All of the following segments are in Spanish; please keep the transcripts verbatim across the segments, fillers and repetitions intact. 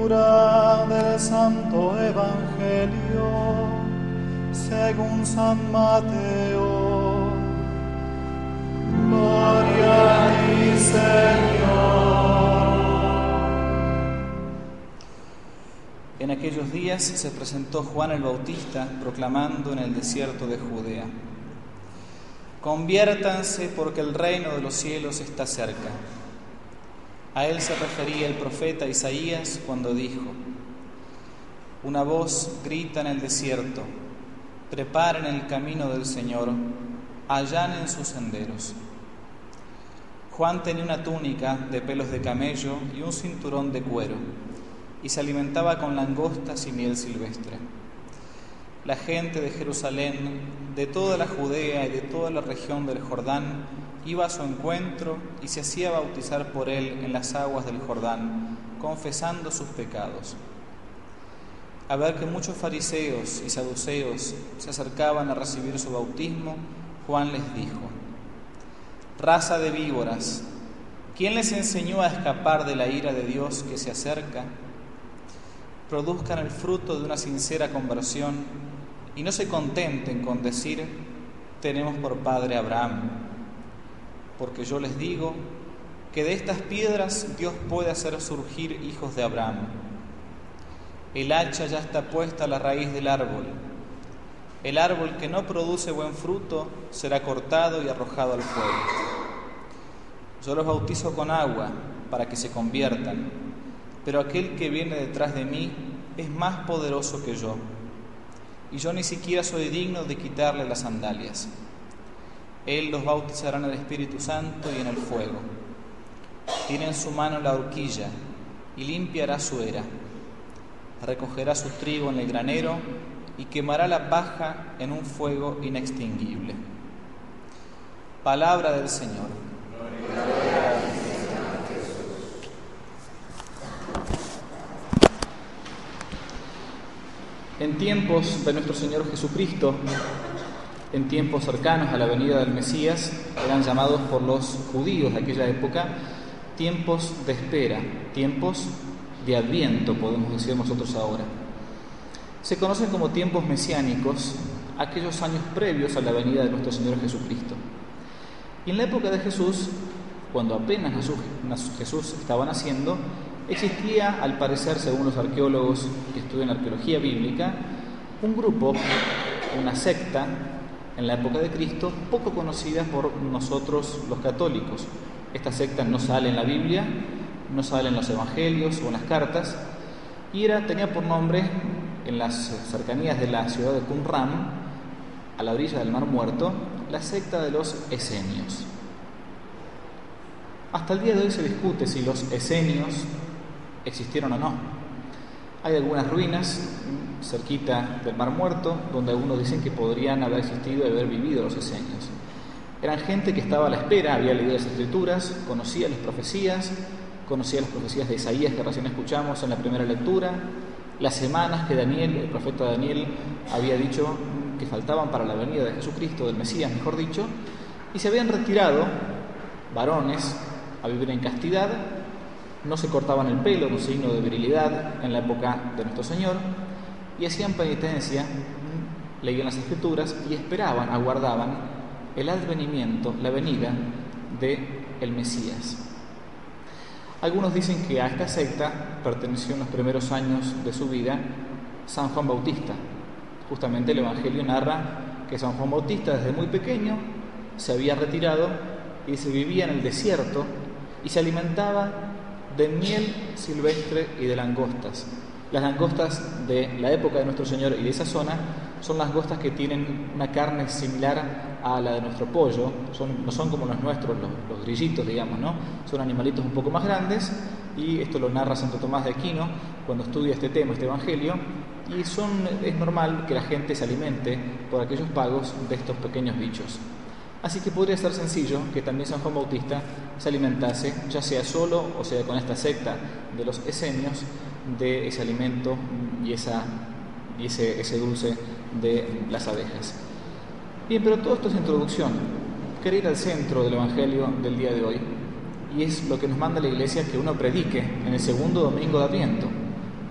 Lectura del Santo Evangelio según San Mateo. Gloria a ti, Señor. En aquellos días se presentó Juan el Bautista proclamando en el desierto de Judea: Conviértanse porque el reino de los cielos está cerca. A él se refería el profeta Isaías cuando dijo: Una voz grita en el desierto, preparen el camino del Señor, allanen sus senderos. Juan tenía una túnica de pelos de camello y un cinturón de cuero, y se alimentaba con langostas y miel silvestre. La gente de Jerusalén, de toda la Judea y de toda la región del Jordán, iba a su encuentro y se hacía bautizar por él en las aguas del Jordán, confesando sus pecados. Al ver que muchos fariseos y saduceos se acercaban a recibir su bautismo, Juan les dijo: Raza de víboras, ¿quién les enseñó a escapar de la ira de Dios que se acerca? Produzcan el fruto de una sincera conversión y no se contenten con decir: tenemos por padre a Abraham. Porque yo les digo que de estas piedras Dios puede hacer surgir hijos de Abraham. El hacha ya está puesta a la raíz del árbol. El árbol que no produce buen fruto será cortado y arrojado al fuego. Yo los bautizo con agua para que se conviertan, pero aquel que viene detrás de mí es más poderoso que yo, y yo ni siquiera soy digno de quitarle las sandalias. Él los bautizará en el Espíritu Santo y en el fuego. Tiene en su mano la horquilla y limpiará su era. Recogerá su trigo en el granero y quemará la paja en un fuego inextinguible. Palabra del Señor. En tiempos de nuestro Señor Jesucristo, en tiempos cercanos a la venida del Mesías, eran llamados por los judíos de aquella época tiempos de espera, tiempos de Adviento, podemos decir nosotros ahora. Se conocen como tiempos mesiánicos aquellos años previos a la venida de nuestro Señor Jesucristo. Y en la época de Jesús, cuando apenas Jesús estaba naciendo, existía, al parecer, según los arqueólogos que estudian arqueología bíblica, un grupo, una secta, en la época de Cristo, poco conocida por nosotros los católicos. Esta secta no sale en la Biblia, no sale en los evangelios o en las cartas, y era, tenía por nombre, en las cercanías de la ciudad de Qumran, a la orilla del Mar Muerto, la secta de los esenios. Hasta el día de hoy se discute si los esenios existieron o no. Hay algunas ruinas cerquita del Mar Muerto donde algunos dicen que podrían haber existido y haber vivido los esenios. Eran gente que estaba a la espera, había leído las escrituras, conocía las profecías, conocía las profecías de Isaías que recién escuchamos en la primera lectura, las semanas que Daniel, el profeta Daniel, había dicho que faltaban para la venida de Jesucristo, del Mesías, mejor dicho, y se habían retirado varones a vivir en castidad, no se cortaban el pelo, un signo de virilidad en la época de nuestro Señor, y hacían penitencia, leían las escrituras y esperaban, aguardaban el advenimiento, la venida del Mesías. Algunos dicen que a esta secta perteneció en los primeros años de su vida San Juan Bautista. Justamente el Evangelio narra que San Juan Bautista desde muy pequeño se había retirado y se vivía en el desierto y se alimentaba de miel silvestre y de langostas. Las langostas de la época de nuestro Señor y de esa zona son langostas que tienen una carne similar a la de nuestro pollo, son, no son como los nuestros, los, los grillitos, digamos, ¿no? Son animalitos un poco más grandes, y esto lo narra Santo Tomás de Aquino cuando estudia este tema, este evangelio, y son, es normal que la gente se alimente por aquellos pagos de estos pequeños bichos. Así que podría ser sencillo que también San Juan Bautista se alimentase, ya sea solo o sea con esta secta de los esenios, de ese alimento y, esa, y ese, ese dulce de las abejas. Bien, pero todo esto es introducción. Quería ir al centro del Evangelio del día de hoy, y es lo que nos manda la Iglesia que uno predique en el segundo domingo de Adviento.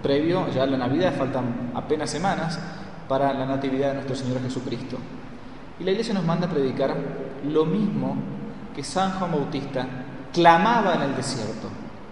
previo ya a la Navidad, faltan apenas semanas para la Natividad de nuestro Señor Jesucristo. Y la Iglesia nos manda a predicar lo mismo que San Juan Bautista clamaba en el desierto.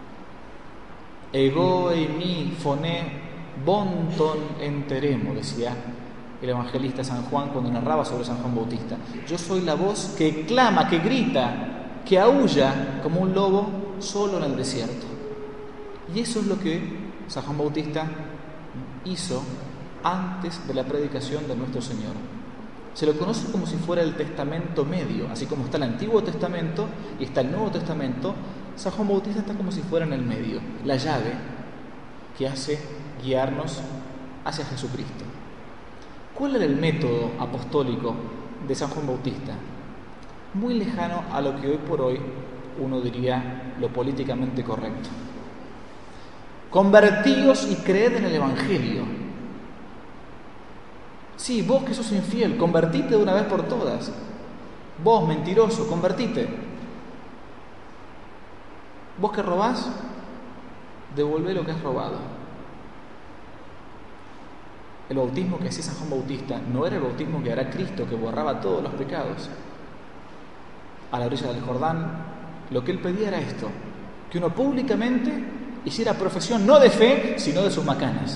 Ego eimi phoné bonton enteremo, decía el evangelista San Juan cuando narraba sobre San Juan Bautista. Yo soy la voz que clama, que grita, que aúlla como un lobo solo en el desierto. Y eso es lo que San Juan Bautista hizo antes de la predicación de nuestro Señor. Se lo conoce como si fuera el Testamento medio, así como está el Antiguo Testamento y está el Nuevo Testamento. San Juan Bautista está como si fuera en el medio, la llave que hace guiarnos hacia Jesucristo. ¿Cuál era el método apostólico de San Juan Bautista? Muy lejano a lo que hoy por hoy uno diría lo políticamente correcto. Convertíos y creed en el Evangelio. Sí, vos que sos infiel, convertite de una vez por todas. Vos, mentiroso, convertite. Vos que robás, devolvé lo que has robado. El bautismo que hacía San Juan Bautista no era el bautismo que hará Cristo, que borraba todos los pecados. A la orilla del Jordán, lo que él pedía era esto, que uno públicamente hiciera profesión no de fe, sino de sus macanas.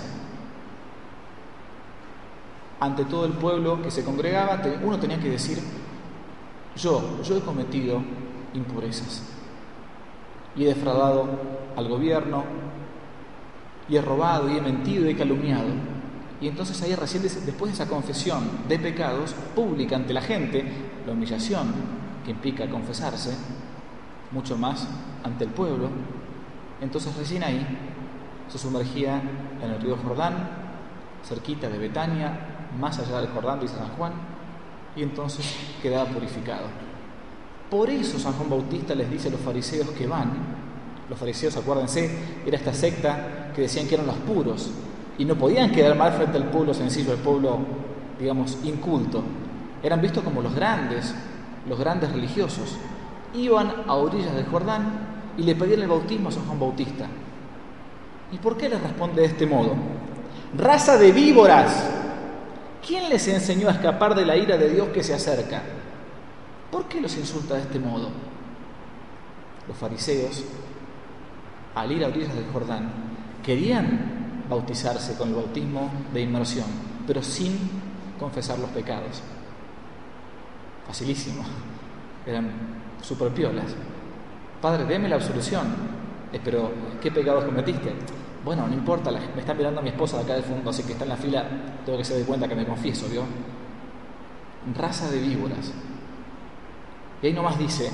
Ante todo el pueblo que se congregaba, uno tenía que decir, yo, yo he cometido impurezas, y he defraudado al gobierno, y he robado, y he mentido, y he calumniado. Y entonces ahí recién, después de esa confesión de pecados pública ante la gente, la humillación que implica confesarse, mucho más ante el pueblo, entonces recién ahí se sumergía en el río Jordán, cerquita de Betania, más allá del Jordán, dice San Juan, y entonces quedaba purificado. Por eso San Juan Bautista les dice a los fariseos que van, los fariseos, acuérdense, era esta secta que decían que eran los puros, y no podían quedar mal frente al pueblo sencillo, al pueblo, digamos, inculto. Eran vistos como los grandes, los grandes religiosos. Iban a orillas del Jordán y le pedían el bautismo a San Juan Bautista. ¿Y por qué les responde de este modo? ¡Raza de víboras! ¿Quién les enseñó a escapar de la ira de Dios que se acerca? ¿Por qué los insulta de este modo? Los fariseos, al ir a orillas del Jordán, querían bautizarse con el bautismo de inmersión, pero sin confesar los pecados. Facilísimo. Eran super piolas. Padre, deme la absolución. Eh, pero, ¿qué pecados cometiste? Bueno, no importa, la, me está mirando mi esposa de acá del fondo, así que está en la fila, tengo que se dé cuenta que me confieso, ¿vio? Raza de víboras. Y ahí nomás dice,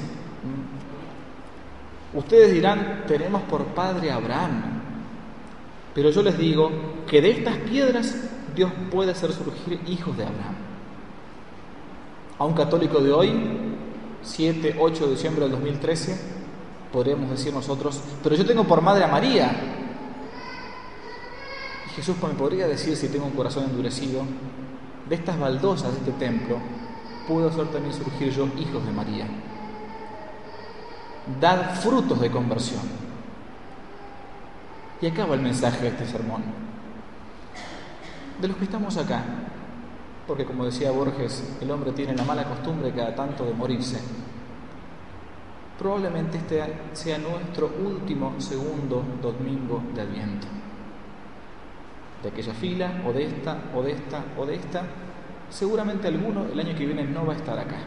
ustedes dirán, tenemos por padre a Abraham. Pero yo les digo que de estas piedras Dios puede hacer surgir hijos de Abraham. A un católico de hoy, siete, ocho de diciembre del dos mil trece, podríamos decir nosotros, pero yo tengo por madre a María. Y Jesús me podría decir, si tengo un corazón endurecido, de estas baldosas de este templo, puedo hacer también surgir yo hijos de María. Dad frutos de conversión. Y acaba el mensaje de este sermón. De los que estamos acá, porque como decía Borges, el hombre tiene la mala costumbre cada tanto de morirse. Probablemente este sea nuestro último segundo domingo de Adviento. De aquella fila, o de esta, o de esta, o de esta, seguramente alguno el año que viene no va a estar acá.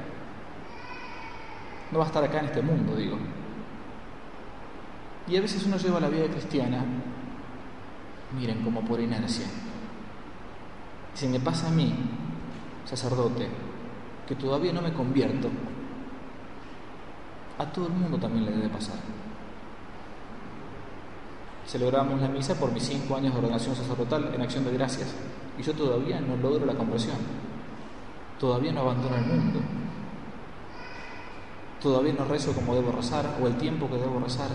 No va a estar acá en este mundo, digo. Y a veces uno lleva la vida cristiana, miren, como por inercia. Si me pasa a mí, sacerdote, que todavía no me convierto, a todo el mundo también le debe pasar. Celebramos la misa por mis cinco años de ordenación sacerdotal en acción de gracias, y yo todavía no logro la conversión. Todavía no abandono el mundo. Todavía no rezo como debo rezar, o el tiempo que debo rezar.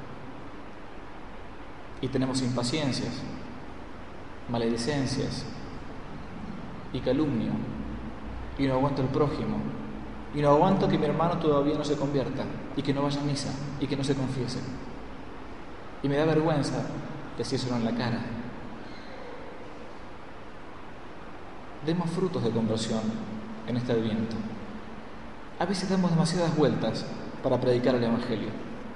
Y tenemos impaciencias, maledicencias y calumnio, y no aguanto el prójimo, y no aguanto que mi hermano todavía no se convierta, y que no vaya a misa, y que no se confiese. Y me da vergüenza decírselo en la cara, demos frutos de conversión en este Adviento. A veces damos demasiadas vueltas para predicar el Evangelio.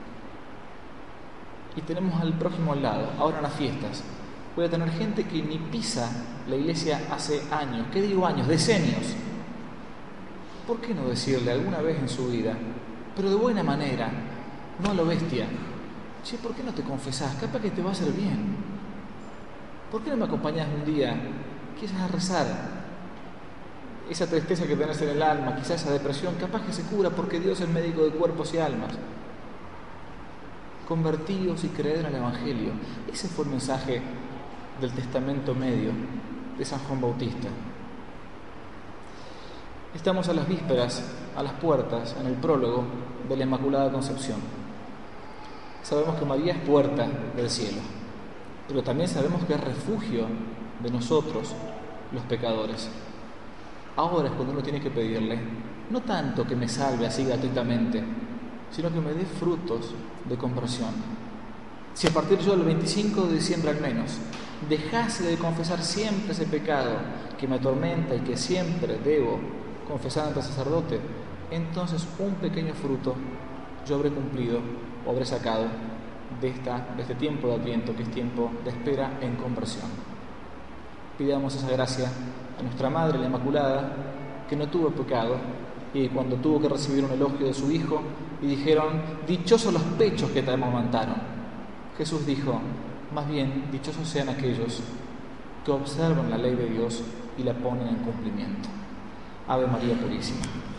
Y tenemos al prójimo al lado, ahora en las fiestas. Voy a tener gente que ni pisa la iglesia hace años, ¿qué digo años? Decenios. ¿Por qué no decirle alguna vez en su vida, pero de buena manera, no a lo bestia? Che, ¿por qué no te confesás? Capaz que te va a hacer bien. ¿Por qué no me acompañás un día, quizás a rezar? Esa tristeza que tenés en el alma, quizás esa depresión, capaz que se cura porque Dios es el médico de cuerpos y almas. Convertíos y creed en el Evangelio. Ese fue el mensaje del Testamento Medio de San Juan Bautista. Estamos a las vísperas, a las puertas, en el prólogo de la Inmaculada Concepción. Sabemos que María es puerta del cielo, pero también sabemos que es refugio de nosotros, los pecadores. Ahora es cuando uno tiene que pedirle, no tanto que me salve así gratuitamente, sino que me dé frutos de conversión. Si a partir yo del veinticinco de diciembre al menos dejase de confesar siempre ese pecado que me atormenta y que siempre debo confesar ante el sacerdote, entonces un pequeño fruto yo habré cumplido o habré sacado de, esta, de este tiempo de Adviento, que es tiempo de espera en conversión. Pidamos esa gracia a nuestra Madre, la Inmaculada, que no tuvo pecado, y cuando tuvo que recibir un elogio de su Hijo, y dijeron, dichosos los pechos que te amamantaron. Jesús dijo, más bien, dichosos sean aquellos que observan la ley de Dios y la ponen en cumplimiento. Ave María Purísima.